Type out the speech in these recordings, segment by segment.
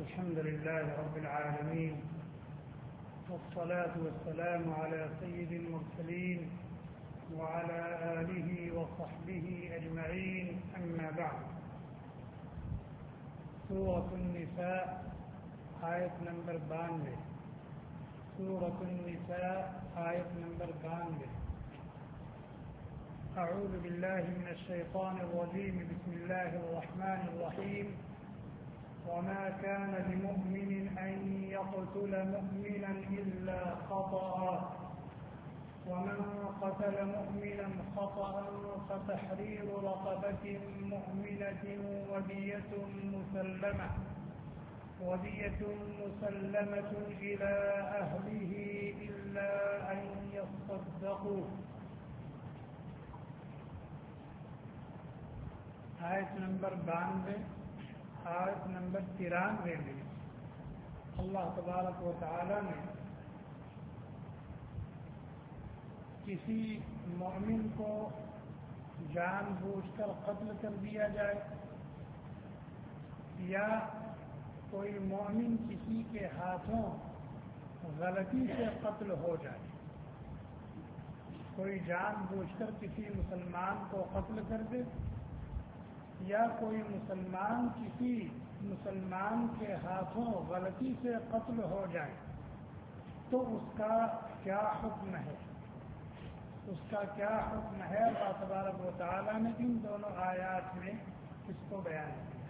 الحمد لله رب العالمين، والصلاة والسلام على سيد المرسلين وعلى آله وصحبه أجمعين، أما بعد. سورة النساء آیت نمبر 92. سورة النساء آیت نمبر 92. أعوذ بالله من الشيطان الرجيم. بسم الله الرحمن الرحيم. وما كان لمؤمن أن يقتل مؤمنا إلا خطأ، ومن قتل مؤمنا خطأ فتحرير رقبة مؤمنة ودية مسلمة إلى أهله إلا أن يصدقوا. آیت نمبر 92 آیت نمبر 93 میں اللہ تبارک و تعالی نے کسی مومن کو جان بوجھ کر قتل کر دیا جائے یا کوئی مومن کسی کے ہاتھوں غلطی سے قتل ہو جائے، کوئی جان بوجھ کر کسی مسلمان کو قتل کر دے یا کوئی مسلمان کسی مسلمان کے ہاتھوں غلطی سے قتل ہو جائے تو اس کا کیا حکم ہے؟ اس کا کیا حکم ہے؟ اللہ تبارک و تعالیٰ نے ان دونوں آیات میں اس کو بیان کیا.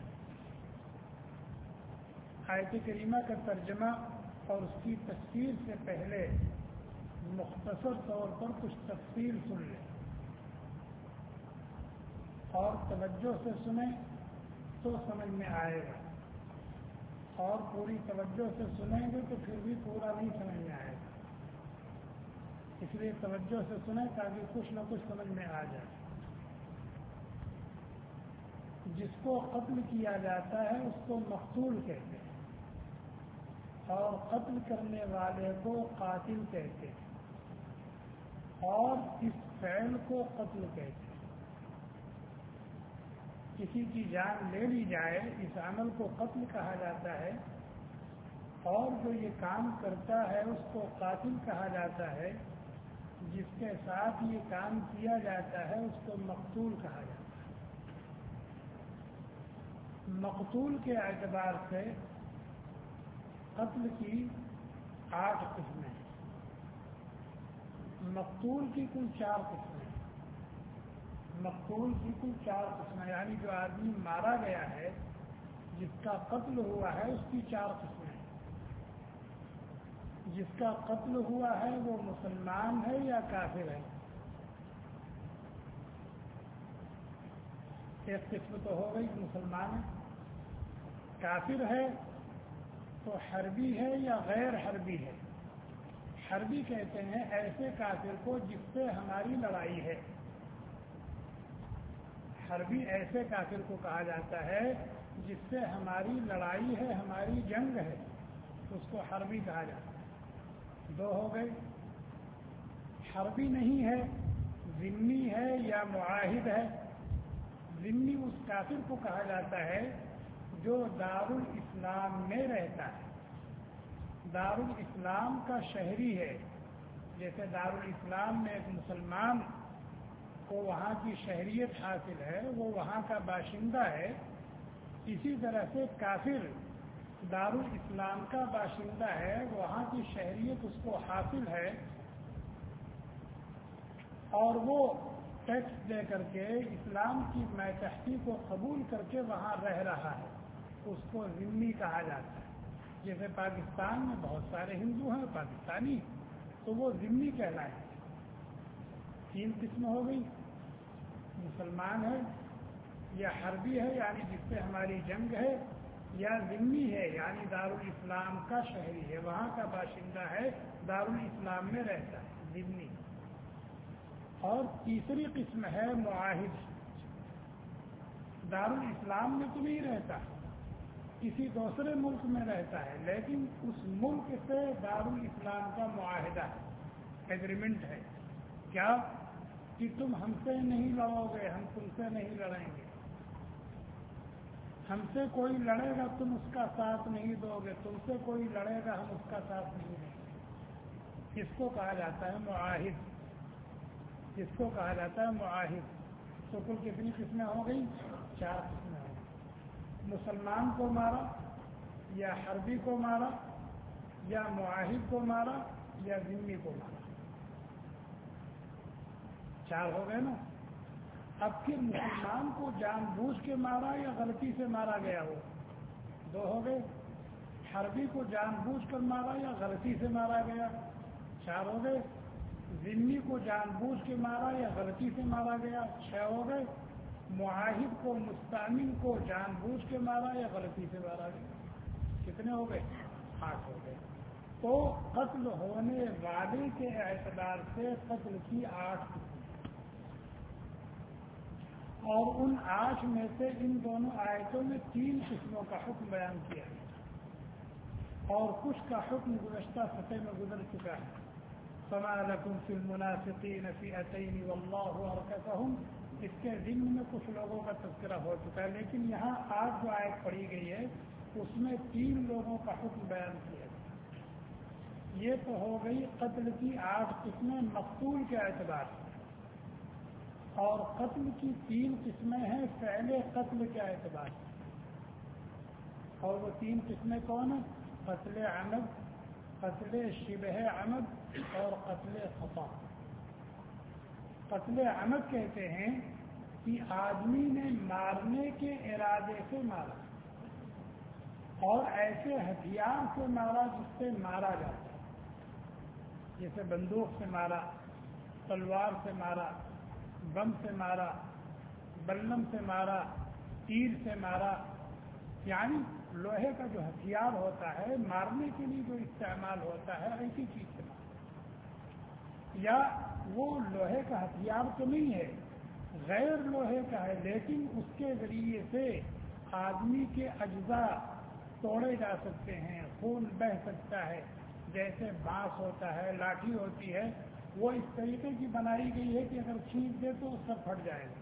آیت کریمہ کا ترجمہ اور اس کی تفسیر سے پہلے مختصر طور پر کچھ تفصیل سن لیں اور توجہ سے سنیں تو سمجھ میں آئے گا، اور پوری توجہ سے سنیں گے تو پھر بھی پورا نہیں سمجھ میں آئے گا. اس لیے توجہ سے سنیں تاکہ کچھ نہ کچھ سمجھ میں آ جائے. جس کو قتل کیا جاتا ہے اس کو مقتول کہتے ہیں، اور قتل کرنے والے کو قاتل کہتے ہیں، اور اس فعل کو قتل کہتے ہیں. کسی کی جان لے لی جائے، اس عمل کو قتل کہا جاتا ہے، اور جو یہ کام کرتا ہے اس کو قاتل کہا جاتا ہے. جس کے ساتھ یہ کام کیا جاتا ہے اس کو مقتول کہا جاتا ہے. مقتول کے اعتبار سے قتل کی 8 قسمیں ہیں. مقتول کی کل 4 قسمیں ہیں. مقتول کی کل 4 قسمیں، یعنی جو آدمی مارا گیا ہے، جس کا قتل ہوا ہے، اس کی 4 قسمیں ہیں. جس کا قتل ہوا ہے وہ مسلمان ہے یا کافر ہے؟ ایک قسم تو ہو گئی مسلمان ہے. کافر ہے تو حربی ہے یا غیر حربی ہے؟ حربی کہتے ہیں ایسے کافر کو جس سے ہماری لڑائی ہے. حربی ایسے کافر کو کہا جاتا ہے جس سے ہماری لڑائی ہے، ہماری جنگ ہے، اس کو حربی کہا جاتا ہے. 2 ہو گئے. حربی نہیں ہے، ذمی ہے یا معاہد ہے. ذمی اس کافر کو کہا جاتا ہے جو دارالاسلام میں رہتا ہے، دارالاسلام کا شہری ہے. جیسے دارالاسلام میں ایک مسلمان کو وہاں کی شہریت حاصل ہے، وہ وہاں کا باشندہ ہے، اسی طرح سے کافر دارالاسلام کا باشندہ ہے، وہاں کی شہریت اس کو حاصل ہے، اور وہ ٹیکس دے کر کے اسلام کی ماتحتی کو قبول کر کے وہاں رہ رہا ہے. اس کو ذمی کہا جاتا ہے. جیسے پاکستان میں بہت سارے ہندو ہیں پاکستانی، تو وہ ذمی کہلائے. 3 قسم ہو گئی. مسلمان ہے یا حربی ہے یعنی جس سے ہماری جنگ ہے، یا ذمی ہے یعنی دارالاسلام کا شہری ہے، وہاں کا باشندہ ہے، دارالاسلام میں رہتا ہے، ذمی. اور تیسری قسم ہے معاہد. دارالاسلام میں تو نہیں رہتا، کسی دوسرے ملک میں رہتا ہے، لیکن اس ملک سے دارالاسلام کا معاہدہ ہے، ایگریمنٹ ہے. کیا کہ تم ہم سے نہیں لڑو گے، ہم تم سے نہیں لڑیں گے. ہم سے کوئی لڑے گا تم اس کا ساتھ نہیں دو گے، تم سے کوئی لڑے گا ہم اس کا ساتھ نہیں دیں گے۔ اس کو کہا جاتا ہے معاہد، اس کو کہا جاتا ہے معاہد۔ تو کل کتنی قسمیں ہو گئی؟ 4 قسمیں ہو گئی۔ مسلمان کو مارا، یا حربی کو مارا، یا معاہد کو مارا، یا ذمہ کو مارا، 4 ہو گئے نا۔ اب پھر مسلمان کو جان بوجھ کے مارا یا غلطی سے مارا گیا ہو، 2 ہو گئے۔ حربی کو جان بوجھ کر مارا یا غلطی سے مارا گیا، 4 ہو گئے۔ ذمہ کو جان بوجھ کے مارا یا غلطی سے مارا گیا، 6 ہو گئے۔ معاہد کو، مستعمل کو جان بوجھ کے مارا یا غلطی سے مارا گیا، کتنے ہو گئے؟ 8 ہو گئے۔ تو قتل ہونے والے کے اعتبار سے قتل کی 8 قسمیں، اور ان 8 میں سے ان دونوں آیتوں میں 3 قسموں کا حکم بیان کیا ہے، اور کچھ کا حکم گزشتہ صفحے میں گزر چکا ہے۔ فما لکم فی المنافقین فئتین واللہ ارکسہم، اس کے ضمن میں کچھ لوگوں کا تذکرہ ہو چکا ہے، لیکن یہاں آج جو آیت پڑھی گئی ہے اس میں 3 لوگوں کا حکم بیان کیا ہے۔ یہ تو ہو گئی قتل کی 8 قسمیں مقتول کے اعتبار سے، اور قتل کی 3 قسمیں ہیں فعل قتل کے اعتبار سے، اور وہ 3 قسمیں کون ہیں؟ قتل عمد، قتل شبہ عمد، اور قتل خطا۔ قتل عمد کہتے ہیں کہ آدمی نے مارنے کے ارادے سے مارا، اور ایسے ہتھیار سے مارا جس سے مارا جاتا ہے، جیسے بندوق سے مارا، تلوار سے مارا، بم سے مارا، بلم سے مارا، تیر سے مارا، یعنی لوہے کا جو ہتھیار ہوتا ہے مارنے کے لیے جو استعمال ہوتا ہے ایسی چیز سے مارا، یا وہ لوہے کا ہتھیار تو نہیں ہے، غیر لوہے کا ہے، لیکن اس کے ذریعے سے آدمی کے اجزاء توڑے جا سکتے ہیں، خون بہہ سکتا ہے، جیسے بانس ہوتا ہے، لاٹھی ہوتی ہے، وہ اس طریقے کی بنائی گئی ہے کہ اگر کھینچ دے تو اس سے پھٹ جائے گا۔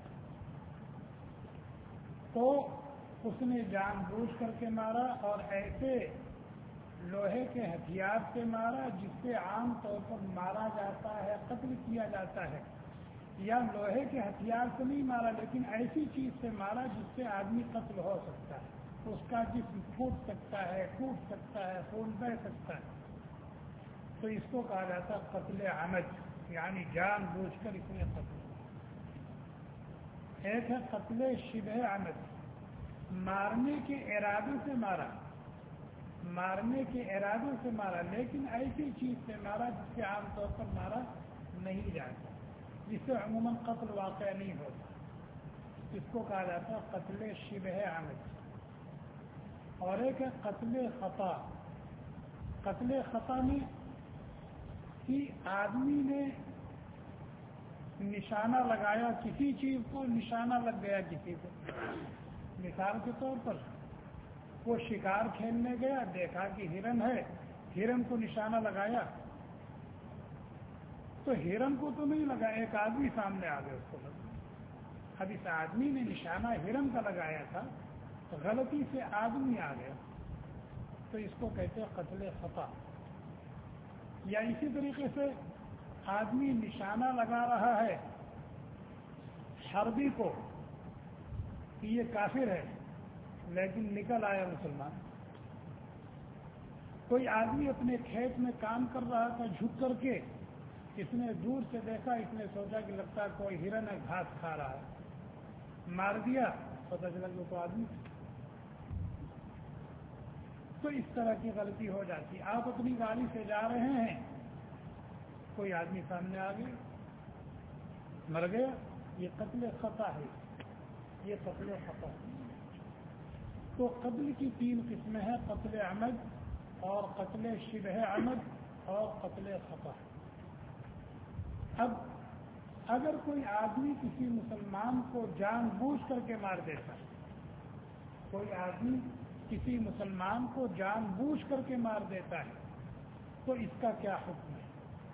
تو اس نے جان بوجھ کر کے مارا، اور ایسے لوہے کے ہتھیار سے مارا جس سے عام طور پر مارا جاتا ہے، قتل کیا جاتا ہے، یا لوہے کے ہتھیار سے نہیں مارا لیکن ایسی چیز سے مارا جس سے آدمی قتل ہو سکتا ہے، اس کا جسم پھوٹ سکتا ہے، ٹوٹ سکتا ہے، خون بہہ سکتا ہے، تو اس کو کہا جاتا ہے قتل عمد، یعنی جان بوجھ کر اس نے قتل کیا۔ ایک ہے قتل شبہ عمد، مارنے کے ارادے سے مارا، مارنے کے ارادے سے مارا لیکن ایسی چیز سے مارا جس سے عام طور پر مارا نہیں جاتا، جس سے عموماً قتل واقع نہیں ہوتا، اس کو کہا جاتا ہے قتل شبہ عمد۔ اور ایک ہے قتل خطا۔ قتل خطا میں کہ آدمی نے نشانہ لگایا کسی چیز کو، نشانہ لگ گیا کسی کو، مثال کے طور پر وہ شکار کھیلنے گیا، دیکھا کہ ہرن ہے، ہرن کو نشانہ لگایا، تو ہرن کو تو نہیں لگا، ایک آدمی سامنے آ گیا اس کو لگا۔ اب اس آدمی نے نشانہ ہرن کا لگایا تھا، تو غلطی سے آدمی آ گیا، تو اس کو کہتے ہیں قتل خطا۔ یا اسی طریقے سے آدمی نشانہ لگا رہا ہے حربی کو کہ یہ کافر ہے، لیکن نکل آیا مسلمان۔ کوئی آدمی اپنے کھیت میں کام کر رہا تھا، جھک کر کے اس نے دور سے دیکھا، اس نے سوچا کہ لگتا ہے کوئی ہرن ہے، گھاس کھا رہا ہے، مار دیا، پتہ چلا کہ تو آدمی۔ تو اس طرح کی غلطی ہو جاتی۔ آپ اپنی گاڑی سے جا رہے ہیں، کوئی آدمی سامنے آ گیا، مر گیا، یہ قتل خطا ہے، یہ قتل خطا ہے۔ تو قتل کی 3 قسمیں ہیں، قتل عمد اور قتل شبہ عمد اور قتل خطا۔ اب اگر کوئی آدمی کسی مسلمان کو جان بوجھ کر کے مار دیتا ہے، کوئی آدمی کسی مسلمان کو جان بوجھ کر کے مار دیتا ہے، تو اس کا کیا حکم ہے؟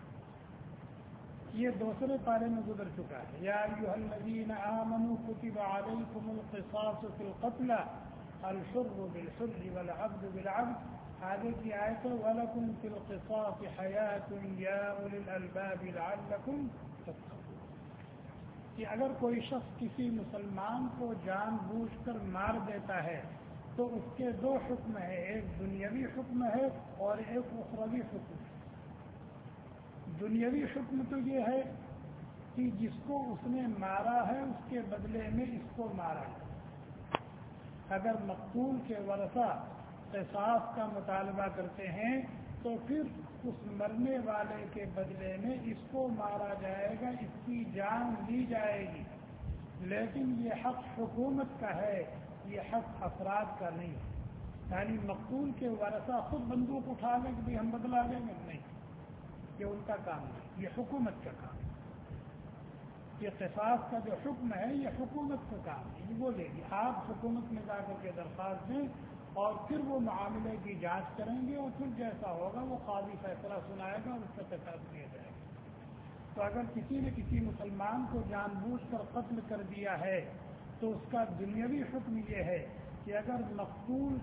یہ دوسرے پارے میں گزر چکا ہے۔ یا ایھا الذین آمنوا کتب علیکم القصاص فی القتلى الحر بالحر والعبد بالعبد، آگے کی آیت وَلَكُمْ فِي الْقِصَاصِ حَيَاةٌ يَا أُولِي الْأَلْبَابِ لَعَلَّكُمْ تَتَّقُونَ، کہ اگر کوئی شخص کسی مسلمان کو جان بوجھ کر مار دیتا ہے تو اس کے دو حکم ہیں، ایک دنیاوی حکم ہے اور ایک اخروی حکم ہے۔ دنیاوی حکم تو یہ ہے کہ جس کو اس نے مارا ہے اس کے بدلے میں اس کو مارا ہے۔ اگر مقتول کے ورثہ قصاص کا مطالبہ کرتے ہیں تو پھر اس مرنے والے کے بدلے میں اس کو مارا جائے گا، اس کی جان لی جائے گی، لیکن یہ حق حکومت کا ہے، یہ حق افراد کا نہیں ہے۔ یعنی مقتول کے ورثہ خود بندوق اٹھا لیں کہ ہم بدلا لیں گے، نہیں، یہ ان کا کام نہیں، یہ حکومت کا کام ہے۔ یہ قصاص کا جو حکم ہے یہ حکومت کا کام ہے، یہ وہ لے گی، آپ حکومت میں جا کر کے درخواست دیں اور پھر وہ معاملے کی جانچ کریں گے اور پھر جیسا ہوگا وہ قاضی فیصلہ سنائے گا اور اس کا قصاص دیا جائے گا۔ تو اگر کسی نے کسی مسلمان کو جان بوجھ کر قتل کر دیا ہے تو اس کا دنیاوی حکم یہ ہے کہ اگر مقتول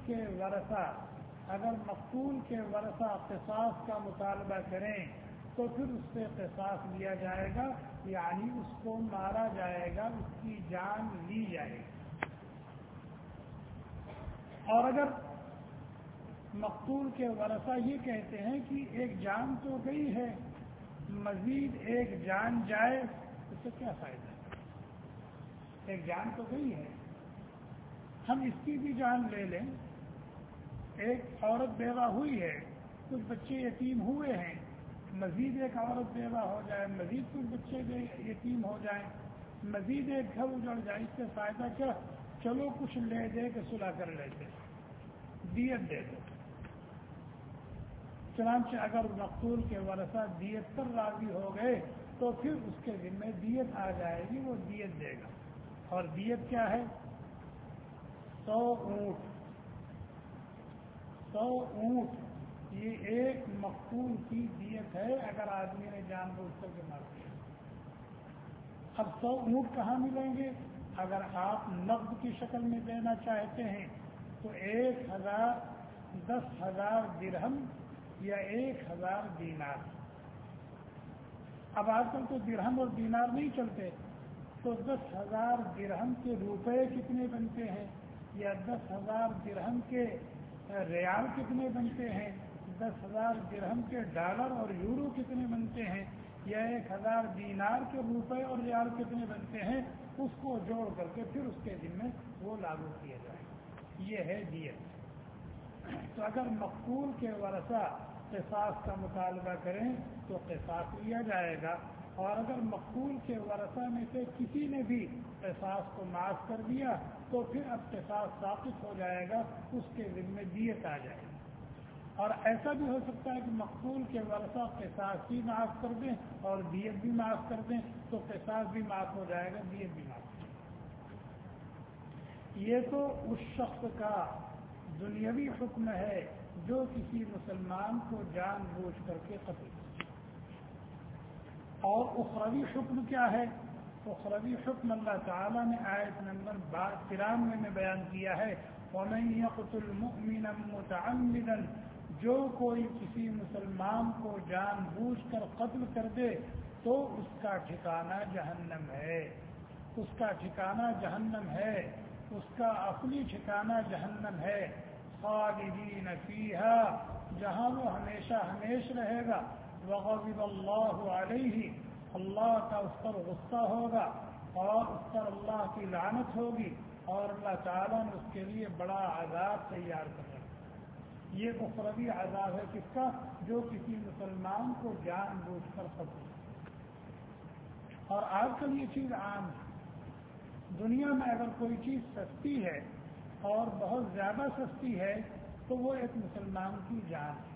کے ورثہ قصاص کا مطالبہ کریں تو پھر اس سے قصاص لیا جائے گا، یعنی اس کو مارا جائے گا، اس کی جان لی جائے گی۔ اور اگر مقتول کے ورثہ یہ کہتے ہیں کہ ایک جان تو گئی ہے، مزید ایک جان جائے، اس سے کیا فائدہ ہے؟ ایک جان تو گئی ہے، ہم اس کی بھی جان لے لیں۔ ایک عورت بیوہ ہوئی ہے، کچھ بچے یتیم ہوئے ہیں، مزید ایک عورت بیوہ ہو جائے، مزید کچھ بچے یتیم ہو جائیں، مزید ایک گھر اجڑ جائے، اس سے فائدہ کیا؟ چلو کچھ لے دے کے صلح کر لیتے، دیت دے دو۔ چنانچہ اگر مقتول کے ورثہ دیت پر راضی ہو گئے تو پھر اس کے ذمہ دیت آ جائے گی، وہ دیت دے گا۔ اور دیت کیا ہے؟ 100 اونٹ۔ 100 اونٹ یہ ایک مقتول کی دیت ہے اگر آدمی نے جان بوجھ کر کے مار دیا۔ اب 100 اونٹ کہاں ملیں گے؟ اگر آپ نقد کی شکل میں دینا چاہتے ہیں تو 10,000 درہم یا 1,000 دینار۔ اب آج کل تو درہم اور دینار نہیں چلتے، تو 10,000 درہم کے روپے کتنے بنتے ہیں، یا 10,000 درہم کے ریال کتنے بنتے ہیں، 10,000 درہم کے ڈالر اور یورو کتنے بنتے ہیں، یا 1,000 دینار کے روپے اور ریال کتنے بنتے ہیں، اس کو جوڑ کر کے پھر اس کے ذمہ وہ لاگو کیا جائے گا۔ یہ ہے دیت۔ تو اگر مقتول کے ورثہ قصاص کا مطالبہ کریں تو قصاص لیا جائے گا، اور اگر مقتول کے ورثہ میں سے کسی نے بھی قصاص کو معاف کر دیا تو پھر اب قصاص ساقط ہو جائے گا، اس کے ذمہ دیت آ جائے گی۔ اور ایسا بھی ہو سکتا ہے کہ مقتول کے ورثہ قصاص بھی معاف کر دیں اور دیت بھی معاف کر دیں، تو قصاص بھی معاف ہو جائے گا، دیت بھی معاف ہو جائے گا۔ یہ تو اس شخص کا دنیاوی حکم ہے جو کسی مسلمان کو جان بوجھ کر کے قتل کرے۔ اور اخروی حکم کیا ہے؟ اخروی حکم اللہ تعالیٰ نے آیت نمبر 93 میں بیان کیا ہے، وَمَن يَقْتُلْ مُؤْمِنًا مُتَعَمِّدًا، جو کوئی کسی مسلمان کو جان بوجھ کر قتل کر دے تو اس کا ٹھکانہ جہنم ہے، اس کا ٹھکانہ جہنم ہے، اس کا اصلی ٹھکانہ جہنم ہے، خالدین فیہا، جہاں وہ ہمیشہ ہمیش رہے گا، وغضب اللہ علیہ، اللہ کا اس پر غصہ ہوگا اور اس پر اللہ کی لعنت ہوگی، اور اللہ تعالیٰ نے اس کے لیے بڑا عذاب تیار کر رکھا۔ یہ اخروی عذاب ہے کس کا؟ جو کسی مسلمان کو جان بوجھ کر قتل۔ اور آج کل یہ چیز عام ہے، دنیا میں اگر کوئی چیز سستی ہے اور بہت زیادہ سستی ہے تو وہ ایک مسلمان کی جان ہے۔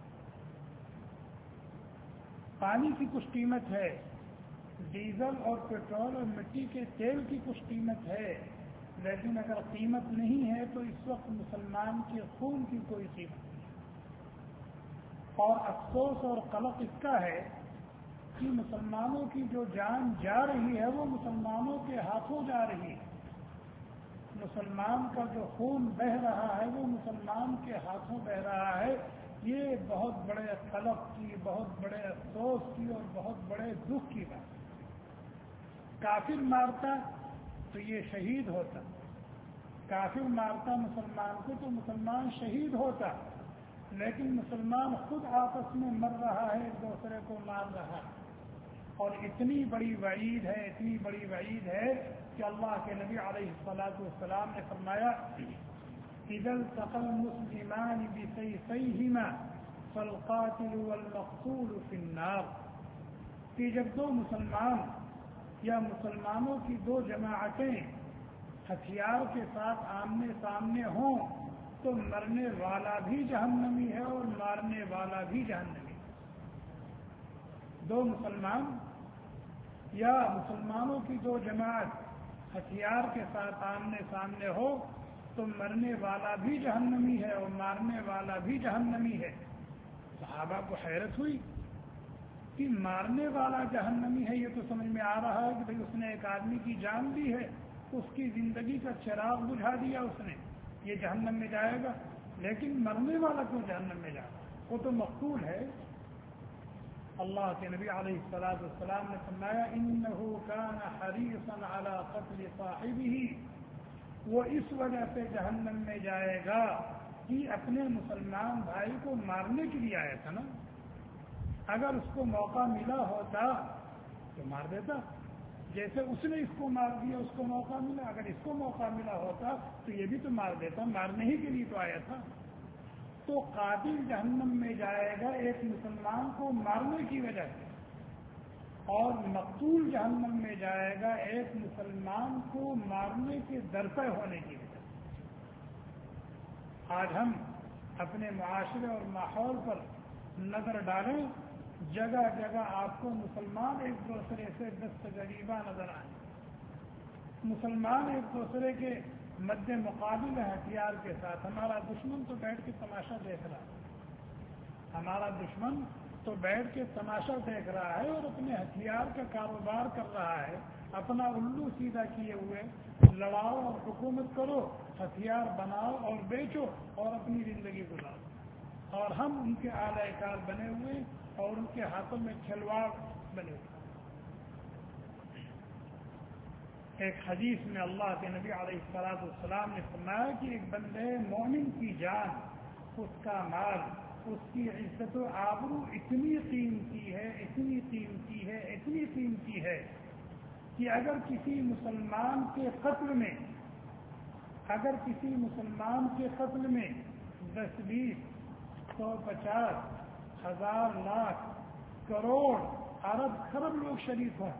پانی کی کچھ قیمت ہے، ڈیزل اور پیٹرول اور مٹی کے تیل کی کچھ قیمت ہے، لیکن اگر قیمت نہیں ہے تو اس وقت مسلمان کے خون کی کوئی قیمت نہیں۔ اور افسوس اور قلق اس کا ہے کہ مسلمانوں کی جو جان جا رہی ہے وہ مسلمانوں کے ہاتھوں جا رہی ہے۔ مسلمان کا جو خون بہہ رہا ہے وہ مسلمان کے ہاتھوں بہہ رہا ہے، یہ بہت بڑے قلق کی، بہت بڑے افسوس کی اور بہت بڑے دکھ کی بات ہے۔ کافر مارتا تو یہ شہید ہوتا، کافر مارتا مسلمان کو تو مسلمان شہید ہوتا، لیکن مسلمان خود آپس میں مر رہا ہے، ایک دوسرے کو مار رہا ہے۔ اور اتنی بڑی وعید ہے، اتنی بڑی وعید ہے کہ اللہ کے نبی علیہ الصلوۃ والسلام نے فرمایا اذا التقى المسلمان بسيفيهما فالقاتل والمقتول في النار، کہ جب دو مسلمان یا مسلمانوں کی دو جماعتیں ہتھیار کے ساتھ آمنے سامنے ہوں تو مرنے والا بھی جہنمی ہے اور مارنے والا بھی جہنمی ہے۔ دو مسلمان یا مسلمانوں کی دو جماعت ہتھیار کے ساتھ آمنے سامنے ہو تو مرنے والا بھی جہنمی ہے اور مارنے والا بھی جہنمی ہے۔ صحابہ کو حیرت ہوئی کہ مارنے والا جہنمی ہے، یہ تو سمجھ میں آ رہا ہے کہ بھئی اس نے ایک آدمی کی جان لی ہے، اس کی زندگی کا چراغ بجھا دیا اس نے، یہ جہنم میں جائے گا، لیکن مرنے والا کیوں جہنم میں جائے گا؟ وہ تو مقتول ہے۔ اللہ کے نبی علیہ الصلوۃ والسلام نے فرمایا انه كان حريصا على قتل صاحبه، وہ اس وجہ سے جہنم میں جائے گا کہ اپنے مسلمان بھائی کو مارنے کے لیے آیا تھا نا، اگر اس کو موقع ملا ہوتا تو مار دیتا، جیسے اس نے اس کو مار دیا، اس کو موقع ملا، اگر اس کو موقع ملا ہوتا تو یہ بھی تو مار دیتا، مارنے ہی کے لیے تو آیا تھا۔ تو قاتل جہنم میں جائے گا ایک مسلمان کو مارنے کی وجہ سے، اور مقتول جہنم میں جائے گا ایک مسلمان کو مارنے کے درپے ہونے کی وجہ سے۔ آج ہم اپنے معاشرے اور ماحول پر نظر ڈالیں، جگہ جگہ آپ کو مسلمان ایک دوسرے سے دستگریباں نظر آئیں، مسلمان ایک دوسرے کے مد مقابل ہتھیار کے ساتھ۔ ہمارا دشمن تو بیٹھ کے تماشا دیکھ رہا ہے، ہمارا دشمن تو بیٹھ کے تماشا دیکھ رہا ہے اور اپنے ہتھیار کا کاروبار کر رہا ہے، اپنا الو سیدھا کیے ہوئے لڑاؤ اور حکومت کرو، ہتھیار بناؤ اور بیچو اور اپنی زندگی گزارو، اور ہم ان کے اعلی کار بنے ہوئے اور ان کے ہاتھوں میں کھلواڑ بنے ہوئے۔ ایک حدیث میں اللہ کے نبی علیہ الصلوۃ والسلام نے فرمایا کہ ایک بندے مومن کی جان، اس کا مال، اس کی عزت و آبرو اتنی قیمتی ہے، اتنی قیمتی ہے، اتنی قیمتی ہے کہ اگر کسی مسلمان کے قتل میں 10 20 100 50 1000 لاکھ کروڑ ارب خرب لوگ شریک ہوں،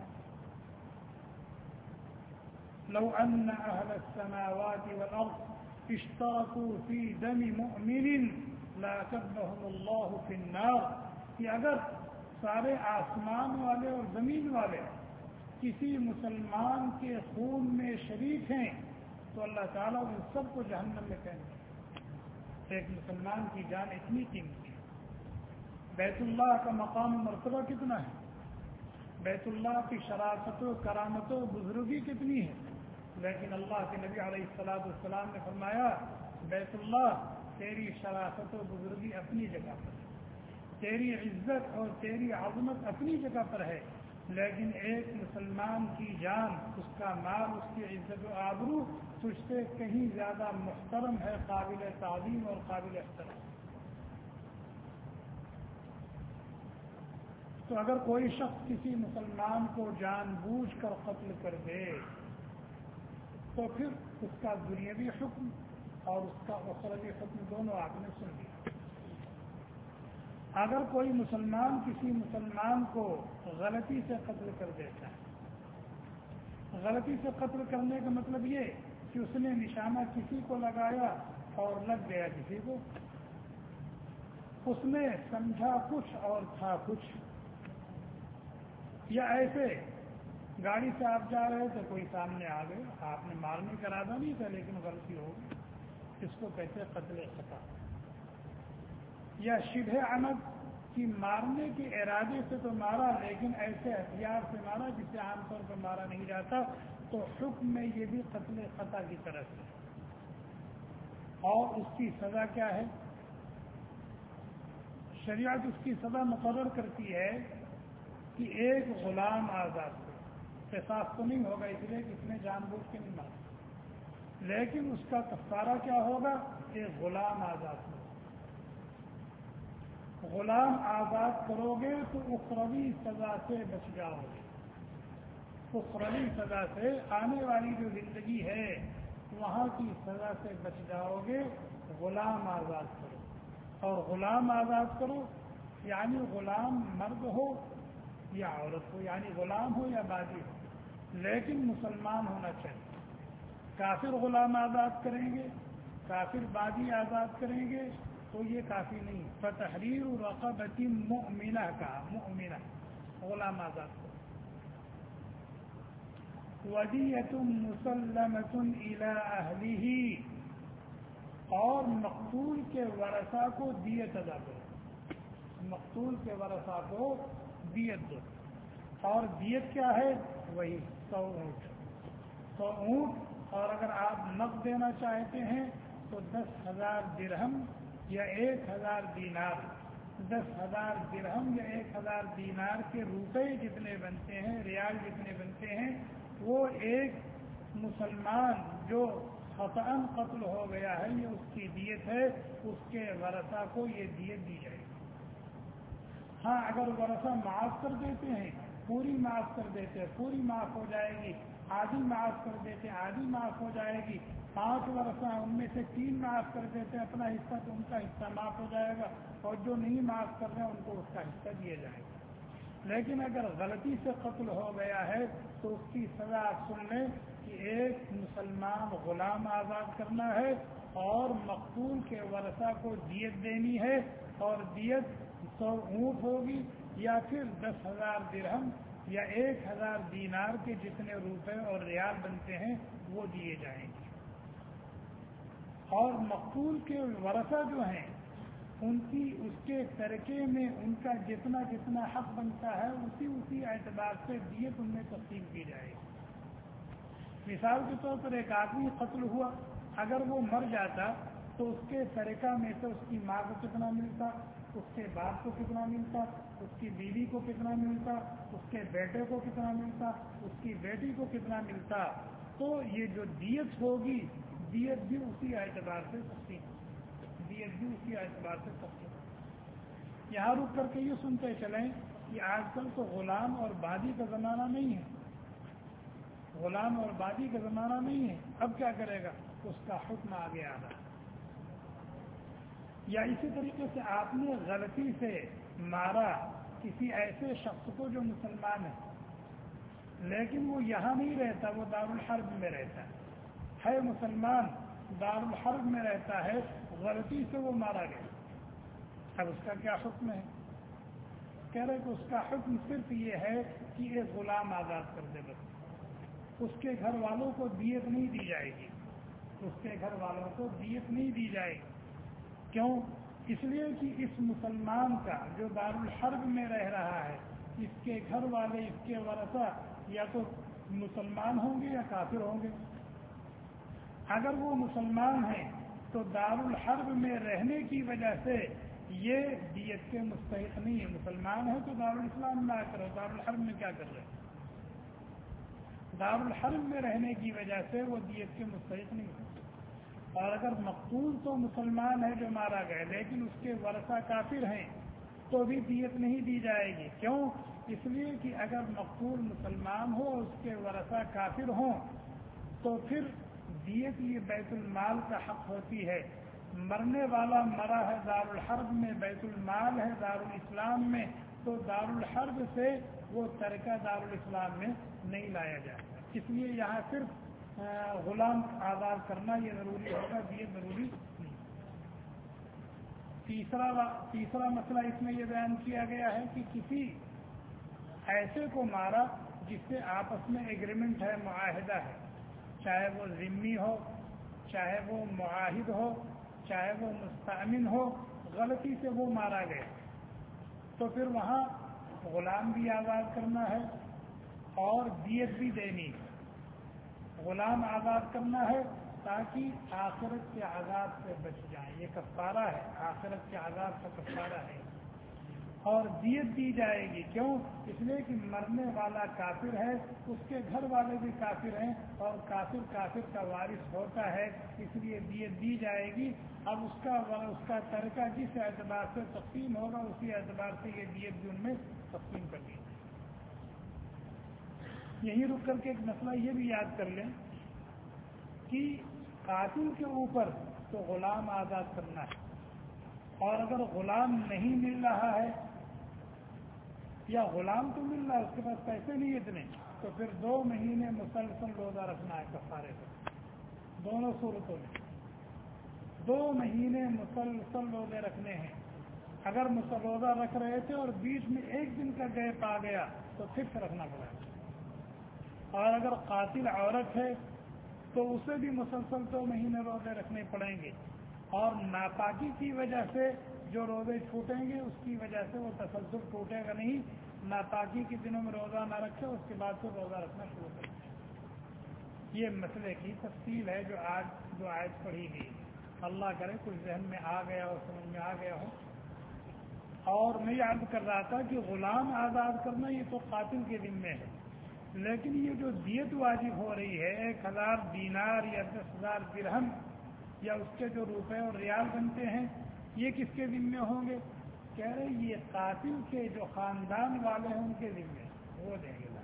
لو ان اہل السماوات والارض اشتركوا في دم مؤمن لاكبهم الله في النار، کہ اگر سارے آسمان والے اور زمین والے کسی مسلمان کے خون میں شریک ہیں تو اللہ تعالیٰ ان سب کو جہنم میں پھینک دے۔ ایک مسلمان کی جان اتنی قیمتی ہے۔ بیت اللہ کا مقام و مرتبہ کتنا ہے، بیت اللہ کی شرافت و کرامت و بزرگی کتنی ہے، لیکن اللہ کے نبی علیہ الصلوۃ والسلام نے فرمایا بیت اللہ تیری شرافت و بزرگی اپنی جگہ پر ہے، تیری عزت اور تیری عظمت اپنی جگہ پر ہے، لیکن ایک مسلمان کی جان، اس کا مال، اس کی عزت و آبرو تجھ سے کہیں زیادہ محترم ہے، قابل تعظیم اور قابل احترام۔ تو اگر کوئی شخص کسی مسلمان کو جان بوجھ کر قتل کر دے تو پھر اس کا دنیاوی حکم اور اس کا اخروی حکم دونوں آپ نے سن لیا۔ اگر کوئی مسلمان کسی مسلمان کو غلطی سے قتل کر دیتا ہے، غلطی سے قتل کرنے کا مطلب یہ کہ اس نے نشانہ کسی کو لگایا اور لگ گیا کسی کو، اس نے سمجھا کچھ اور تھا کچھ، یا ایسے گاڑی سے آپ جا رہے تھے کوئی سامنے آ گئے، آپ نے مارنے کا ارادہ نہیں تھا لیکن غلطی ہو گئی، اس کو کہتے قتل خطا۔ یا شبہ عمد کی مارنے کے ارادے سے تو مارا لیکن ایسے ہتھیار سے مارا جسے عام طور پر مارا نہیں جاتا، تو حکم میں یہ بھی قتل خطا کی طرف ہے. اور اس کی سزا کیا ہے؟ شریعت اس کی سزا مقرر کرتی ہے کہ ایک غلام آزاد ہو. قصاص تو نہیں ہوگا اس لیے کہ اس نے جان بوجھ کے نہیں مارا، لیکن اس کا کفارہ کیا ہوگا؟ ایک غلام آزاد ہو. غلام آزاد کرو گے تو اخروی سزا سے بچ جاؤ گے. اخروی سزا سے آنے والی جو زندگی ہے وہاں کی سزا سے بچ جاؤ گے. غلام آزاد کرو. اور غلام آزاد کرو یعنی غلام مرد ہو یا عورت ہو، یعنی غلام ہو یا باغی ہو، لیکن مسلمان ہونا چاہیے. کافر غلام آزاد کریں گے، کافر باغی آزاد کریں گے تو یہ کافی نہیں. فتحریر رقبۃ مؤمنہ کا، مؤمنہ غلام آزاد کرو. ودیۃ مسلمۃ الی اہلہ، اور مقتول کے ورثاء کو دیت ادا کرو. مقتول کے ورثاء کو دیت دو. اور دیت کیا ہے؟ وہی 100 اونٹ. 100 اونٹ. اور اگر آپ نقد دینا چاہتے ہیں تو 10,000 درہم یا 1,000 دینار. 10,000 درہم یا 1,000 دینار کے روپے جتنے بنتے ہیں، ریال جتنے بنتے ہیں، وہ ایک مسلمان جو خطأً قتل ہو گیا ہے یہ اس کی دیت ہے. اس کے ورثہ کو یہ دیت دی جائے گی. ہاں اگر ورثہ معاف کر دیتے ہیں، پوری معاف کر دیتے ہیں، پوری معاف ہو جائے گی. آدھی معاف کر دیتے ہیں، آدھی معاف ہو جائے گی. 5 ورثہ ان میں سے 3 معاف کر دیتے ہیں اپنا حصہ، تو ان کا حصہ معاف ہو جائے گا. اور جو نہیں معاف کر رہے ہیں ان کو اس کا حصہ دیا جائے گا. لیکن اگر غلطی سے قتل ہو گیا ہے تو اس کی سزا آپ سن لیں کہ ایک مسلمان غلام آزاد کرنا ہے اور مقتول کے ورثہ کو دیت دینی ہے. اور دیت 100 اونٹ ہوگی یا پھر 10,000 درہم یا 1,000 دینار کے جتنے روپے اور ریال بنتے ہیں وہ دیے جائیں گے. اور مقتول کے ورثہ جو ہیں ان کی اس کے ترکے میں ان کا جتنا جتنا حق بنتا ہے اسی اعتبار سے دیت ان میں تقسیم کی جائے گی. مثال کے طور پر ایک آدمی قتل ہوا، اگر وہ مر جاتا تو اس کے ترکہ میں سے اس کی ماں کو کتنا ملتا، اس کے باپ کو کتنا ملتا، اس کی بیوی کو کتنا ملتا، اس کے بیٹے کو کتنا ملتا، اس کی بیٹی کو کتنا ملتا. تو یہ جو دیت ہوگی دیت بھی اسی اعتبار سے تقسیم. یہاں رک کر کے یہ سنتے چلیں کہ آج کل تو غلام اور بادی کا زمانہ نہیں ہے. غلام اور بادی کا زمانہ نہیں ہے. اب کیا کرے گا؟ اس کا حکم آگے آ رہا. یا اسی طریقے سے آپ نے غلطی سے مارا کسی ایسے شخص کو جو مسلمان ہے لیکن وہ یہاں نہیں رہتا، وہ دارالحرب میں رہتا ہے مسلمان، دارالحرب میں رہتا ہے، غلطی سے وہ مارا گیا. اب اس کا کیا حکم ہے؟ کہہ رہے کہ اس کا حکم صرف یہ ہے کہ ایک غلام آزاد کر دے. بس اس کے گھر والوں کو دیت نہیں دی جائے گی. اس کے گھر والوں کو دیت نہیں دی جائے گی. کیوں؟ اس لیے کہ اس مسلمان کا جو دارالحرب میں رہ رہا ہے اس کے گھر والے، اس کے ورثہ یا تو مسلمان ہوں گے یا کافر ہوں گے. اگر وہ مسلمان ہیں تو دارالحرب میں رہنے کی وجہ سے یہ دیت کے مستحق نہیں ہے. مسلمان ہے تو دارالاسلام میں آ کر دارالحرب میں کیا کر رہے ہیں؟ دارالحرب میں رہنے کی وجہ سے وہ دیت کے مستحق نہیں ہے. اور اگر مقتول تو مسلمان ہے جو مارا گیا لیکن اس کے ورثہ کافر ہیں تو بھی دیت نہیں دی جائے گی. کیوں؟ اس لیے کہ اگر مقتول مسلمان ہو اور اس کے ورثہ کافر ہوں تو پھر دیت یہ بیت المال کا حق ہوتی ہے. مرنے والا مرا ہے دارالحرب میں، بیت المال ہے دارالاسلام میں، تو دارالحرب سے وہ ترکہ دارالاسلام میں نہیں لایا جائے. اس لیے یہاں صرف غلام آزاد کرنا یہ ضروری ہوگا، دیت ضروری نہیں. تیسرا مسئلہ اس میں یہ بیان کیا گیا ہے کہ کسی ایسے کو مارا جس سے آپس میں ایگریمنٹ ہے، معاہدہ ہے، چاہے وہ ذمہ ہو، چاہے وہ معاہد ہو، چاہے وہ مستأمن ہو، غلطی سے وہ مارا گیا تو پھر وہاں غلام بھی آزاد کرنا ہے اور دیت بھی دینی ہے. غلام آزاد کرنا ہے تاکہ آخرت کے عذاب سے بچ جائیں. یہ کفارہ ہے، آخرت کے عذاب کا کفارہ ہے. اور دیت دی جائے گی. کیوں؟ اس لیے کہ مرنے والا کافر ہے، اس کے گھر والے بھی کافر ہیں، اور کافر کا وارث ہوتا ہے، اس لیے دیت دی جائے گی. اب اس کا ترکہ جس اعتبار سے تقسیم ہوگا اسی اعتبار سے یہ دیت بھی ان میں تقسیم کر دی جائے. یہیں رک کر کے ایک مسئلہ یہ بھی یاد کر لیں کہ قاتل کے اوپر تو غلام آزاد کرنا ہے، اور اگر غلام نہیں مل رہا ہے یا غلام تو مل رہا ہے اس کے پاس پیسے نہیں اتنے، تو پھر 2 مہینے مسلسل روزہ رکھنا ہے کفارے سے. دونوں صورتوں میں 2 مہینے مسلسل روزے رکھنے ہیں. اگر روزہ رکھ رہے تھے اور بیچ میں 1 دن کا گیپ آ گیا تو فکس رکھنا پڑے گا. اور اگر قاتل عورت ہے تو اسے بھی مسلسل 2 مہینے روزے رکھنے پڑیں گے. اور ناپاکی کی وجہ سے جو روزے چھوٹیں گے اس کی وجہ سے وہ تسلسل ٹوٹے گا نہیں. ناپاکی کے دنوں میں روزہ نہ رکھے، اس کے بعد پھر روزہ رکھنا شروع کریں. یہ مسئلے کی تفصیل ہے جو آیت پڑھی گئی. اللہ کرے کچھ ذہن میں آ گیا ہو، سمجھ میں آ گیا ہو. اور میں یہ عرض کر رہا تھا کہ غلام آزاد کرنا یہ تو قاتل کے ذمے ہے، لیکن یہ جو دیت واجب ہو رہی ہے 1000 دینار یا 10,000 درہم یا اس کے جو روپے اور ریال بنتے ہیں، یہ کس کے ذمے ہوں گے؟ کہہ رہے یہ قاتل کے جو خاندان والے ہیں ان کے ذمے وہ دیں گے.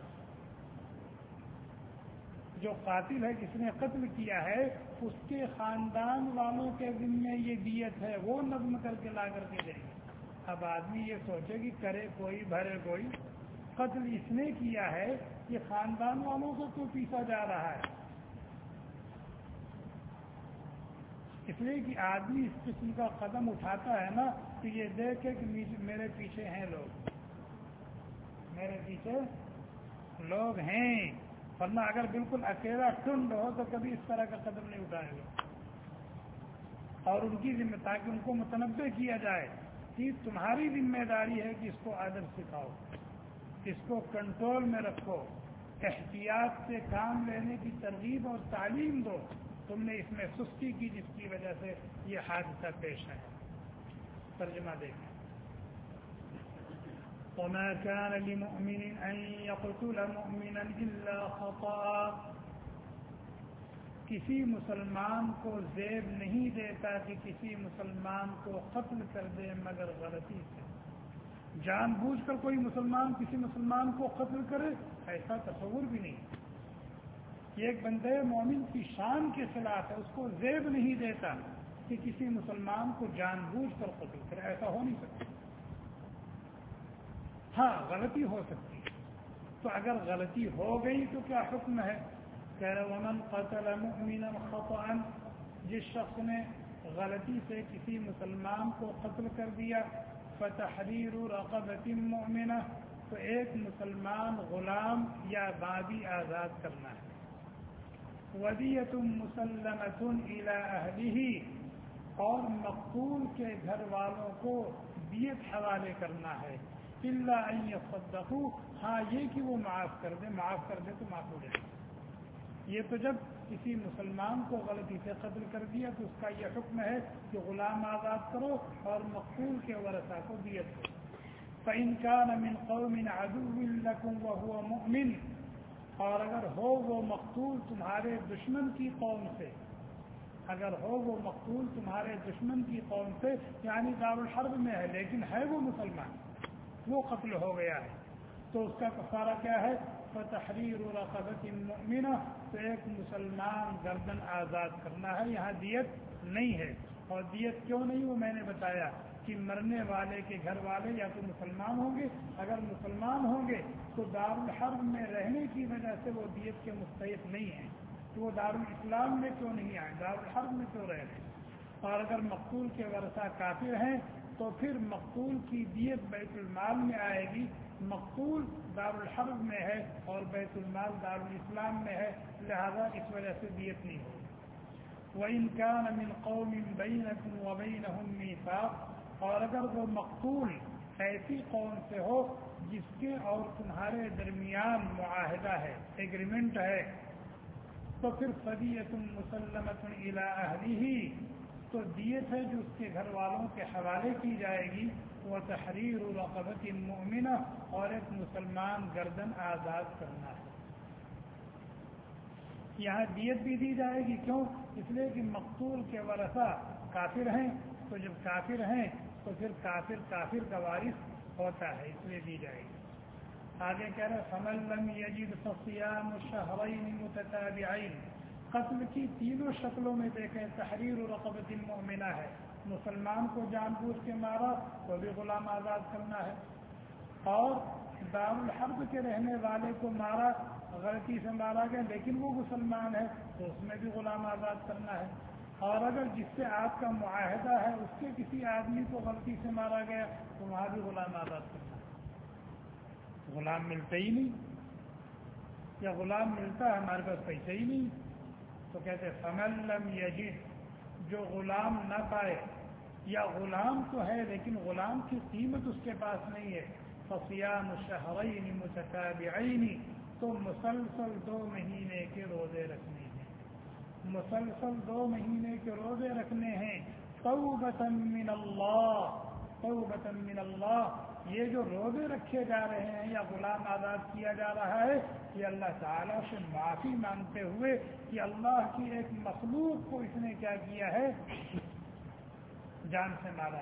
جو قاتل ہے جس نے قتل کیا ہے اس کے خاندان والوں کے ذمے یہ دیت ہے، وہ نظم کر کے لا کر کے دیں گے. اب آدمی یہ سوچے کہ کرے کوئی بھرے کوئی، قتل اس نے کیا ہے، یہ خاندان والوں کو کیوں پیسا جا رہا ہے؟ اس لیے کہ آدمی اس قسم کا قدم اٹھاتا ہے نا کہ یہ دیکھے کہ میرے پیچھے ہیں لوگ، میرے پیچھے لوگ ہیں. ورنہ اگر بالکل اکیلا ٹنڈ ہو تو کبھی اس طرح کا قدم نہیں اٹھائے گا. اور ان کی ذمہ تاکہ ان کو متنبع کیا جائے کہ تمہاری ذمہ داری ہے کہ اس کو ادب سکھاؤ، اس کو کنٹرول میں رکھو، احتیاط سے کام لینے کی ترغیب اور تعلیم دو. تم نے اس میں سستی کی جس کی وجہ سے یہ حادثہ پیش ہے. ترجمہ دیکھیں. وما كان لمؤمن أن يقتل مؤمنا إلا خطأ. کسی مسلمان کو زیب نہیں دیتا کہ کسی مسلمان کو قتل کر دے مگر غلطی سے. جان بوجھ کر کوئی مسلمان کسی مسلمان کو قتل کرے ایسا تصور بھی نہیں. یہ ایک بندے مومن کی شان کے خلاف ہے. اس کو زیب نہیں دیتا کہ کسی مسلمان کو جان بوجھ کر قتل کرے، ایسا ہو نہیں سکتا. ہاں غلطی ہو سکتی ہے، تو اگر غلطی ہو گئی تو کیا حکم ہے؟ کہہ رہے ومن قتل مؤمنا خطأ، جس شخص نے غلطی سے کسی مسلمان کو قتل کر دیا، فتحریر رقبۃ مؤمنہ، تو ایک مسلمان غلام یا باندی آزاد کرنا ہے. ودیۃ مسلمۃ الی اہلہ، اور مقتول کے گھر والوں کو دیت حوالے کرنا ہے. الا ان یصدقوا، ہاں یہ کہ وہ معاف کر دے تو معاف ہو جائے. یہ تو جب کسی مسلمان کو غلطی سے قتل کر دیا تو اس کا یہ حکم ہے کہ غلام آزاد کرو اور مقتول کے ورثاء کو دیت دو. فإن كان من قوم عدو لكم وهو مؤمن، اور اگر ہو وہ مقتول تمہارے دشمن کی قوم سے، اگر ہو وہ مقتول تمہارے دشمن کی قوم سے، یعنی دارالحرب میں ہے لیکن ہے وہ مسلمان، وہ قتل ہو گیا ہے، تو اس کا کفارہ کیا ہے؟ فتحریر رقبۃ مؤمنہ، تو ایک مسلمان گردن آزاد کرنا ہے. یہاں دیت نہیں ہے. اور دیت کیوں نہیں وہ میں نے بتایا کہ مرنے والے کے گھر والے یا تو مسلمان ہوں گے، اگر مسلمان ہوں گے تو دارالحرب میں رہنے کی وجہ سے وہ دیت کے مستحق نہیں ہیں، تو وہ دارالاسلام میں کیوں نہیں آئے، دارالحرب میں کیوں رہ رہے. اور اگر مقتول کے ورثہ کافر ہیں تو پھر مقتول کی دیت بیت المال میں آئے گی. مقتول دارالحرب میں ہے اور بیت المال دارالاسلام میں ہے، لہذا اس وجہ سے دیت نہیں ہوگی. وَإِن كَانَ مِن قَوْمٍ بَيْنَكُمْ وَبَيْنَهُم مِّيثَاقٌ، اور اگر وہ مقتول ایسی قوم سے ہو جس کے اور تمہارے درمیان معاہدہ ہے، ایگریمنٹ ہے، تو پھر فدیۃ مسلمۃ الی اہلہ، تو دیت ہے جو اس کے گھر والوں کے حوالے کی جائے گی، وہ تحریر رقبۃ مؤمنہ، اور ایک مسلمان گردن آزاد کرنا ہے۔ یہاں دیت بھی دی جائے گی، کیوں؟ اس لیے کہ مقتول کے ورثہ کافر ہیں، تو جب کافر ہیں تو پھر کافر کا وارث ہوتا ہے، اس لیے دی جائے گی۔ آگے کہہ رہے فمن لم یجد فصیام شہرین متتابعین، قتل کی تینوں شکلوں میں دیکھیں، تحریر رقبۃ مؤمنہ ہے، مسلمان کو جان بوجھ کے مارا تو بھی غلام آزاد کرنا ہے، اور دارالحرب کے رہنے والے کو مارا، غلطی سے مارا گیا لیکن وہ مسلمان ہے تو اس میں بھی غلام آزاد کرنا ہے، اور اگر جس سے آپ کا معاہدہ ہے اس کے کسی آدمی کو غلطی سے مارا گیا تو وہاں بھی غلام آزاد کرنا ہے۔ غلام ملتے ہی نہیں، یا غلام ملتا ہے ہمارے پاس پیسے ہی نہیں، تو کہتے فمن لم یجد، جو غلام نہ پائے، یا غلام تو ہے لیکن غلام کی قیمت اس کے پاس نہیں ہے، فصیام شہرین متتابعین، تو مسلسل 2 مہینے کے روزے رکھنے ہیں، مسلسل 2 مہینے کے روزے رکھنے ہیں، توبۃ من اللہ، توبۃ من اللہ، یہ جو روزے رکھے جا رہے ہیں یا غلام آزاد کیا جا رہا ہے، یہ اللہ تعالیٰ سے معافی مانگتے ہوئے کہ اللہ کی ایک مخلوق کو اس نے کیا کیا ہے، جان سے مارا،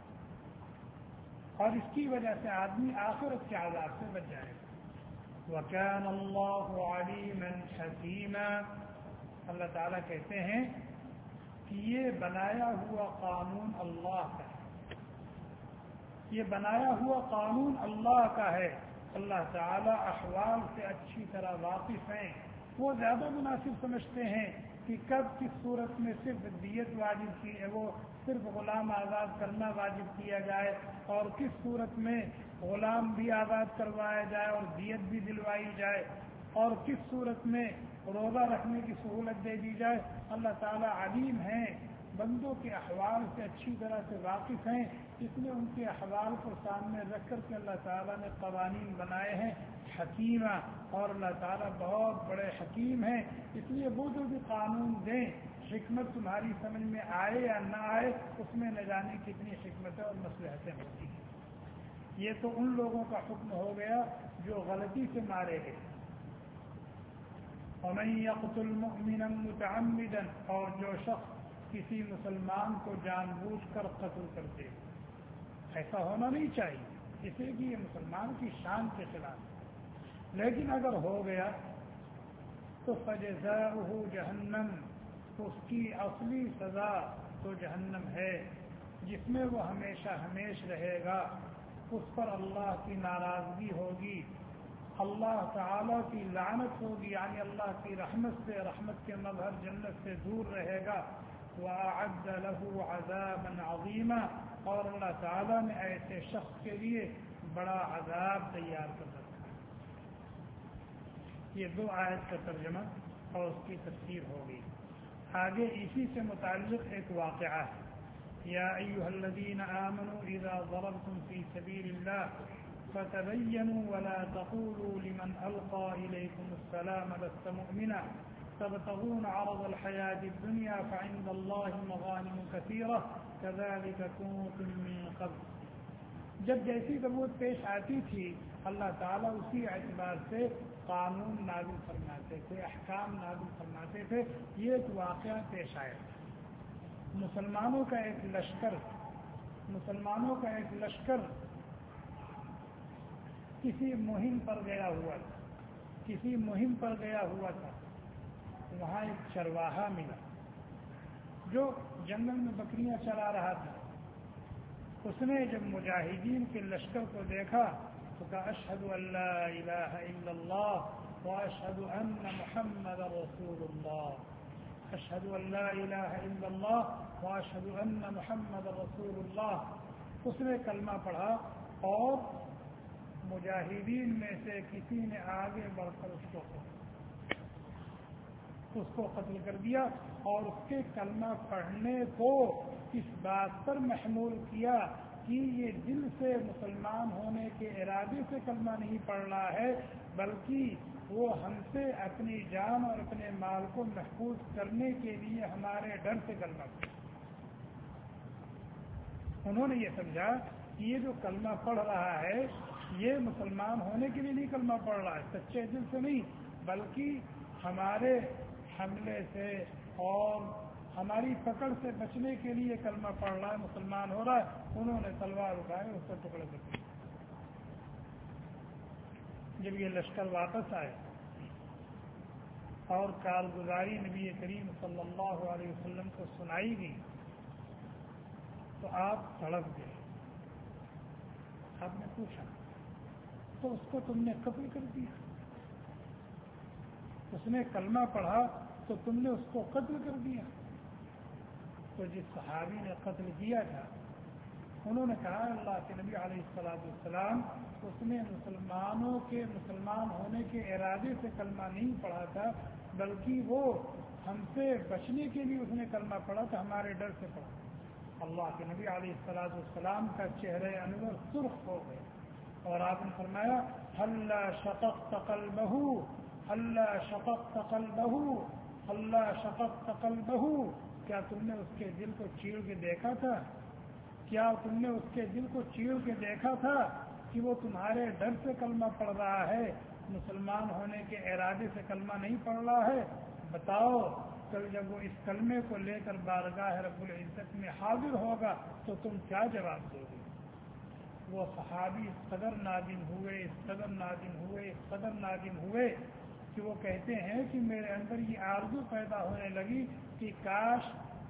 اور اس کی وجہ سے آدمی آخرت کے عذاب سے بچ جائے گا۔ وَكَانَ اللَّهُ عَلِيمًا حَكِيمًا، اللہ تعالیٰ کہتے ہیں کہ یہ بنایا ہوا قانون اللہ کا ہے، یہ بنایا ہوا قانون اللہ کا ہے، اللہ تعالیٰ احوال سے اچھی طرح واقف ہیں، وہ زیادہ مناسب سمجھتے ہیں کہ کب کس صورت میں صرف دیت واجب کی ہے، وہ صرف غلام آزاد کرنا واجب کیا جائے، اور کس صورت میں غلام بھی آزاد کروایا جائے اور دیت بھی دلوائی جائے، اور کس صورت میں روزہ رکھنے کی سہولت دے دی جائے۔ اللہ تعالیٰ علیم ہیں، بندوں کے احوال سے اچھی طرح سے واقف ہیں، اس لیے ان کے احوال کو سامنے رکھ کر کے اللہ تعالیٰ نے قوانین بنائے ہیں، حکیمہ، اور اللہ تعالیٰ بہت بڑے حکیم ہیں، اس لیے وہ جو بھی قانون دیں، حکمت تمہاری سمجھ میں آئے یا نہ آئے، اس میں نہ جانے کتنی حکمتیں اور مصلحتیں ہوتی ہیں۔ یہ تو ان لوگوں کا حکم ہو گیا جو غلطی سے مارے گئے۔ وَمَن يَقْتُلْ مُؤْمِنًا مُتَعَمِّدًا، اور جو شخص کسی مسلمان کو جان بوجھ کر قتل کرتے، ایسا ہونا نہیں چاہیے، اس لیے کہ یہ مسلمان کی شان کے خلاف ہے، لیکن اگر ہو گیا تو فَجَزَاؤُهُ جَهَنَّمُ، اس کی اصلی سزا تو جہنم ہے، جس میں وہ ہمیشہ ہمیش رہے گا، اس پر اللہ کی ناراضگی ہوگی، اللہ تعالیٰ کی لعنت ہوگی، یعنی اللہ کی رحمت سے، رحمت کے مظہر جنت سے دور رہے گا، وَأَعَدَّ لَهُ عَذَابًا عَظِيمًا، اور اللہ تعالیٰ نے ایسے شخص کے لیے بڑا عذاب تیار کر رکھا ہے۔ یہ 2 آیت کا ترجمہ اور اس کی تفسیر ہوگی۔ آگے اسی سے متعلق ایک واقعہ ہے، یا ایھا الذین آمنوا اذا ضربتم فی سبیل اللہ فتبینوا ولا تقولوا لمن القى الیکم السلام لست مؤمنا تبتغون عرض الحیاة الدنیا فعند اللہ مغانم کثیرہ کذلک کنتم من قبل، جب جیسی ضرورت پیش آتی تھی اللہ تعالیٰ اسی اعتبار سے قانون نازل فرماتے تھے، احکام نازل فرماتے تھے۔ یہ ایک واقعہ پیش آیا، مسلمانوں کا ایک لشکر کسی مہم پر گیا ہوا تھا، وہاں ایک چرواہا ملا جو جنگل میں بکریاں چرا رہا تھا۔ اس نے جب مجاہدین کے لشکر کو دیکھا تو کہا اشہد ان لا الہ الا اللہ واشہد ان محمد رسول اللہ، اشہد ان لا الہ الا اللہ واشہد ان محمد رسول اللہ۔ اس نے کلمہ پڑھا اور مجاہدین میں سے کسی نے آگے بڑھ کر اس کو قتل کر دیا، اور اس کے کلمہ پڑھنے کو اس بات پر محمول کیا کہ یہ دل سے مسلمان ہونے کے ارادے سے کلمہ نہیں پڑھ رہا ہے، بلکہ وہ ہم سے اپنی جان اور اپنے مال کو محفوظ کرنے کے لیے ہمارے ڈر سے کلمہ پڑھا۔ انہوں نے یہ سمجھا کہ یہ جو کلمہ پڑھ رہا ہے یہ مسلمان ہونے کے لیے نہیں کلمہ پڑھ رہا ہے، سچے دل سے نہیں، بلکہ ہمارے حملے سے اور ہماری پکڑ سے بچنے کے لیے کلمہ پڑھ رہا ہے، مسلمان ہو رہا ہے۔ انہوں نے تلوار اٹھائے، اس پر ٹکڑے کر دیے۔ جب یہ لشکر واپس آئے اور کارگزاری نبی کریم صلی اللہ علیہ وسلم کو سنائی گئی تو آپ تڑپ گئے۔ آپ نے پوچھا تو اس کو تم نے قتل کر دیا؟ اس نے کلمہ پڑھا تو تم نے اس کو قتل کر دیا؟ تو جس صحابی نے قتل کیا تھا انہوں نے کہا اللہ کے نبی علیہ السلام اس نے مسلمانوں کے مسلمان ہونے کے ارادے سے کلمہ نہیں پڑھا تھا، بلکہ وہ ہم سے بچنے کے لیے اس نے کلمہ پڑھا تھا، ہمارے ڈر سے پڑھا۔ اللہ کے نبی علیہ السلام کا چہرہ انور سرخ ہو گئے اور آپ نے فرمایا حل شققت قلبہ، حل شققت قلبہ، حل شققت قلبہ، کیا تم نے اس کے دل کو چیڑ کے دیکھا تھا؟ کیا تم نے اس کے دل کو چیڑ کے دیکھا تھا کہ وہ تمہارے ڈر سے کلمہ پڑھ رہا ہے، مسلمان ہونے کے ارادے سے کلمہ نہیں پڑھ رہا ہے؟ بتاؤ کل جب وہ اس کلمے کو لے کر بارگاہ رب العزت میں حاضر ہوگا تو تم کیا جواب دو گے؟ وہ صحابی اس قدر نادم ہوئے، اس قدر نادم ہوئے، اس قدر نادم ہوئے کہ وہ کہتے ہیں کہ میرے اندر یہ آرزو پیدا ہونے لگی کہ کاش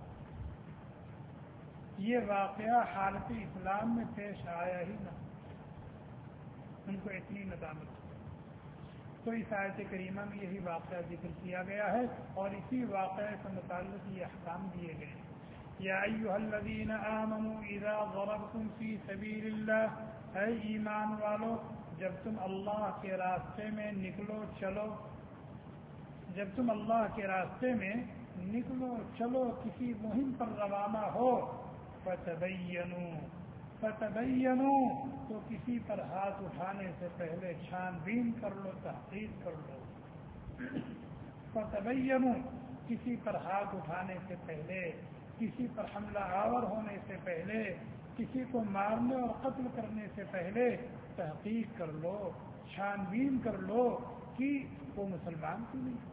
یہ واقعہ حالت اسلام میں پیش آیا ہی نہ، ان کو اتنی ندامت ہوئی۔ تو اس آیت کریمہ میں یہی واقعہ ذکر کیا گیا ہے اور اسی واقعے سے متعلق یہ احکام دیے گئے ہیں۔ یا ایھا الذین آمنوا اذا ضربتم فی سبیل اللہ، اے ایمان والو جب تم اللہ کے راستے میں نکلو چلو، جب تم اللہ کے راستے میں نکلو چلو، کسی مہم پر روانہ ہو، فتبینوا، فتبینوا تو کسی پر ہاتھ اٹھانے سے پہلے چھان بین کر لو، تحقیق کر لو۔ فتبینوا کسی پر ہاتھ اٹھانے سے پہلے، کسی پر حملہ آور ہونے سے پہلے، کسی کو مارنے اور قتل کرنے سے پہلے تحقیق کر لو، چھان بین کر لو کہ وہ مسلمان کیوں نہیں،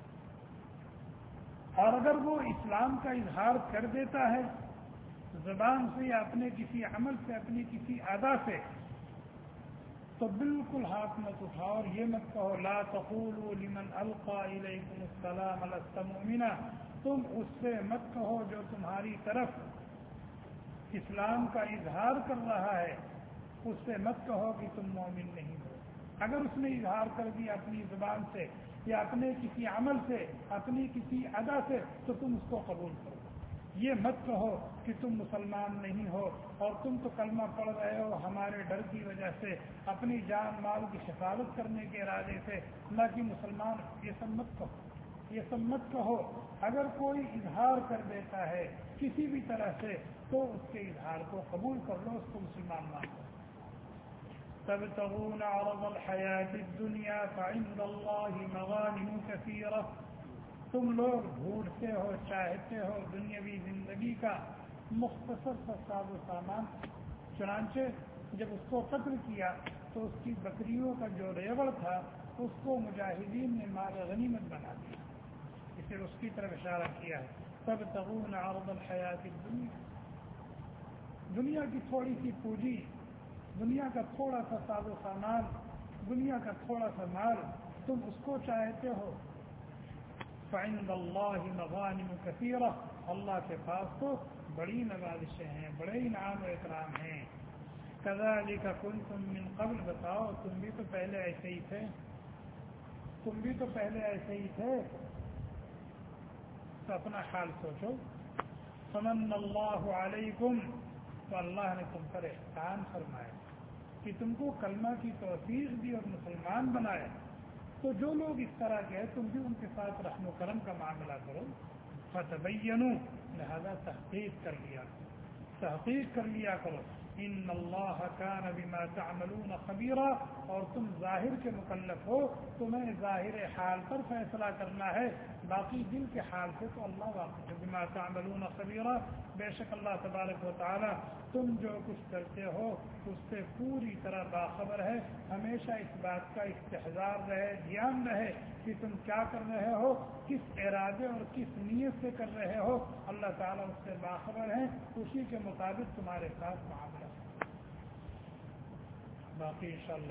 اور اگر وہ اسلام کا اظہار کر دیتا ہے زبان سے یا اپنے کسی عمل سے، اپنی کسی ادا سے، تو بالکل ہاتھ مت اٹھاؤ اور یہ مت کہو لا تقولوا لمن القى الیکم السلام لست مؤمنا، تم اس سے مت کہو جو تمہاری طرف اسلام کا اظہار کر رہا ہے، اس سے مت کہو کہ تم مومن نہیں ہو۔ اگر اس نے اظہار کر دیا اپنی زبان سے یا اپنے کسی عمل سے، اپنی کسی ادا سے، تو تم اس کو قبول کرو۔ یہ مت کہو کہ تم مسلمان نہیں ہو اور تم تو کلمہ پڑھ رہے ہو ہمارے ڈر کی وجہ سے، اپنی جان مال کی حفاظت کرنے کے ارادے سے، نہ کہ مسلمان، یہ سب مت کہو، یہ سب مت کہو۔ اگر کوئی اظہار کر دیتا ہے کسی بھی طرح سے تو اس کے اظہار کو قبول کر لو، اس کو مسلمان مان لو۔ تبتغون عرض الحیات الدنیا فعند اللہ مغانم کثیرہ، تم لوگ ڈھونڈتے ہو، چاہتے ہو دنیاوی زندگی کا مختصر سا ساز و سامان، چنانچہ جب اس کو قتل کیا تو اس کی بکریوں کا جو ریوڑ تھا اس کو مجاہدین نے مال غنیمت بنا دیا، اسے اس کی طرف اشارہ کیا ہے۔ تبتغون عرض الحیات الدنیا، دنیا کی تھوڑی سی پونجی، دنیا کا تھوڑا سا ساز و سامان، دنیا کا تھوڑا سا مال، تم اس کو چاہتے ہو۔ فعند اللہ مغانم کثیرہ، اللہ کے پاس تو بڑی نوازشیں ہیں، بڑے انعام و اکرام ہیں۔ کذالک کنتم من قبل، بتاؤ تم بھی تو پہلے ایسے ہی تھے، تم بھی تو پہلے ایسے ہی تھے، تو اپنا حال سوچو۔ فمن اللہ علیکم، تو اللہ نے تم پر احسان فرمایا کہ تم کو کلمہ کی توفیق دی اور مسلمان بنایا، تو جو لوگ اس طرح کے ہیں تم بھی ان کے ساتھ رحم و کرم کا معاملہ کرو۔ فتبینوا، لہذا تحقیق کر لیا کرو، ان اللہ کان بما تعملون خبیرا، اور تم ظاہر کے مکلف ہو، تمہیں ظاہر حال پر فیصلہ کرنا ہے، باقی دل کے حال سے تو اللہ واقف ہے۔ بما تعملون خبیرا، بے شک اللہ تبارک و تعالی تم جو کچھ کرتے ہو اس سے پوری طرح باخبر ہے۔ ہمیشہ اس بات کا استحضار رہے، دھیان رہے کہ تم کیا کر رہے ہو، کس ارادے اور کس نیت سے کر رہے ہو، اللہ تعالیٰ اس سے باخبر ہے، اسی کے مطابق تمہارے ساتھ معاملہ۔ باقی انشاءاللہ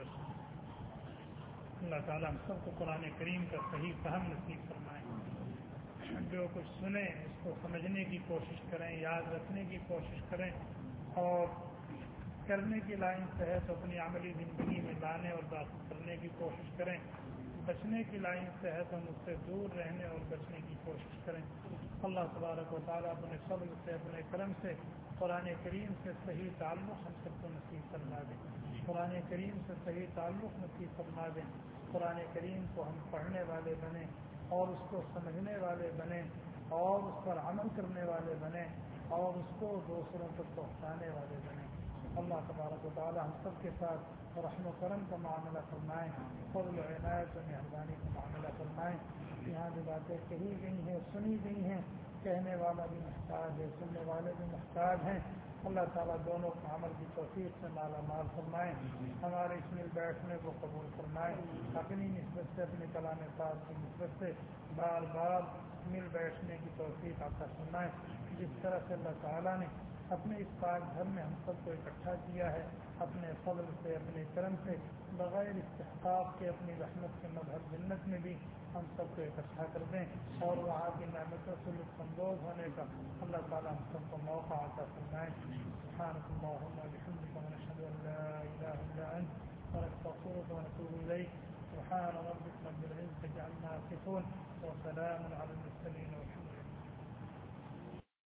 اللہ تعالیٰ ہم سب کو قرآن کریم کا صحیح فہم نصیب فرمائیں، جو کچھ سنیں اس کو سمجھنے کی کوشش کریں، یاد رکھنے کی کوشش کریں، اور کرنے کی لائن سے ہے تو اپنی عملی زندگی میں لانے اور داخل کرنے کی کوشش کریں، بچنے کی لائن سے ہے تو مجھ سے دور رہنے اور بچنے کی کوشش کریں۔ اللہ تبارک و تعالیٰ اپنے فضل سے، اپنے کرم سے قرآن کریم سے صحیح تعلق ہم سب کو نصیب فرما دیں، قرآن کریم سے صحیح تعلق نصیب فرما دیں، قرآن کریم کو ہم پڑھنے والے بنیں اور اس کو سمجھنے والے بنیں اور اس پر عمل کرنے والے بنیں اور اس کو دوسروں تک پہنچانے والے بنیں۔ اللہ تبارک و تعالیٰ ہم سب کے ساتھ رحم و کرم کا معاملہ فرمائیں، فضل و عنایت و مہربانی کا معاملہ فرمائیں۔ یہاں جو باتیں کہی گئی ہیں، سنی گئی ہیں، کہنے والا بھی محتاج ہے، سننے والے بھی محتاج ہیں، اللہ تعالیٰ دونوں کو عمل کی توفیق سے مالا مال فرمائیں، ہمارے اس مل بیٹھنے کو قبول فرمائیں، اپنی نسبت سے، اپنے کلام پاک کی نسبت سے بار بار مل بیٹھنے کی توفیق عطا فرمائیں۔ جس طرح سے اللہ تعالیٰ نے اپنے اس پاک گھر میں ہم سب کو اکٹھا کیا ہے، اپنے فضل سے، اپنے کرم سے، بغیر استحقاق کے اپنی رحمت کے مظہر جنت میں بھی ہم سب کو اکٹھا کر دیں، اور وہاں کی نعمتوں سے لطف اندوز ہونے کا اللہ تعالیٰ ہم سب کو موقع عطا فرمائیں۔ سبحانک اللہم وبحمدک ونشہد ان لا الہ الا انت ونستغفرک ونتوب الیک۔ سبحان ربک رب العزة عما یصفون وسلام علی المرسلین والحمد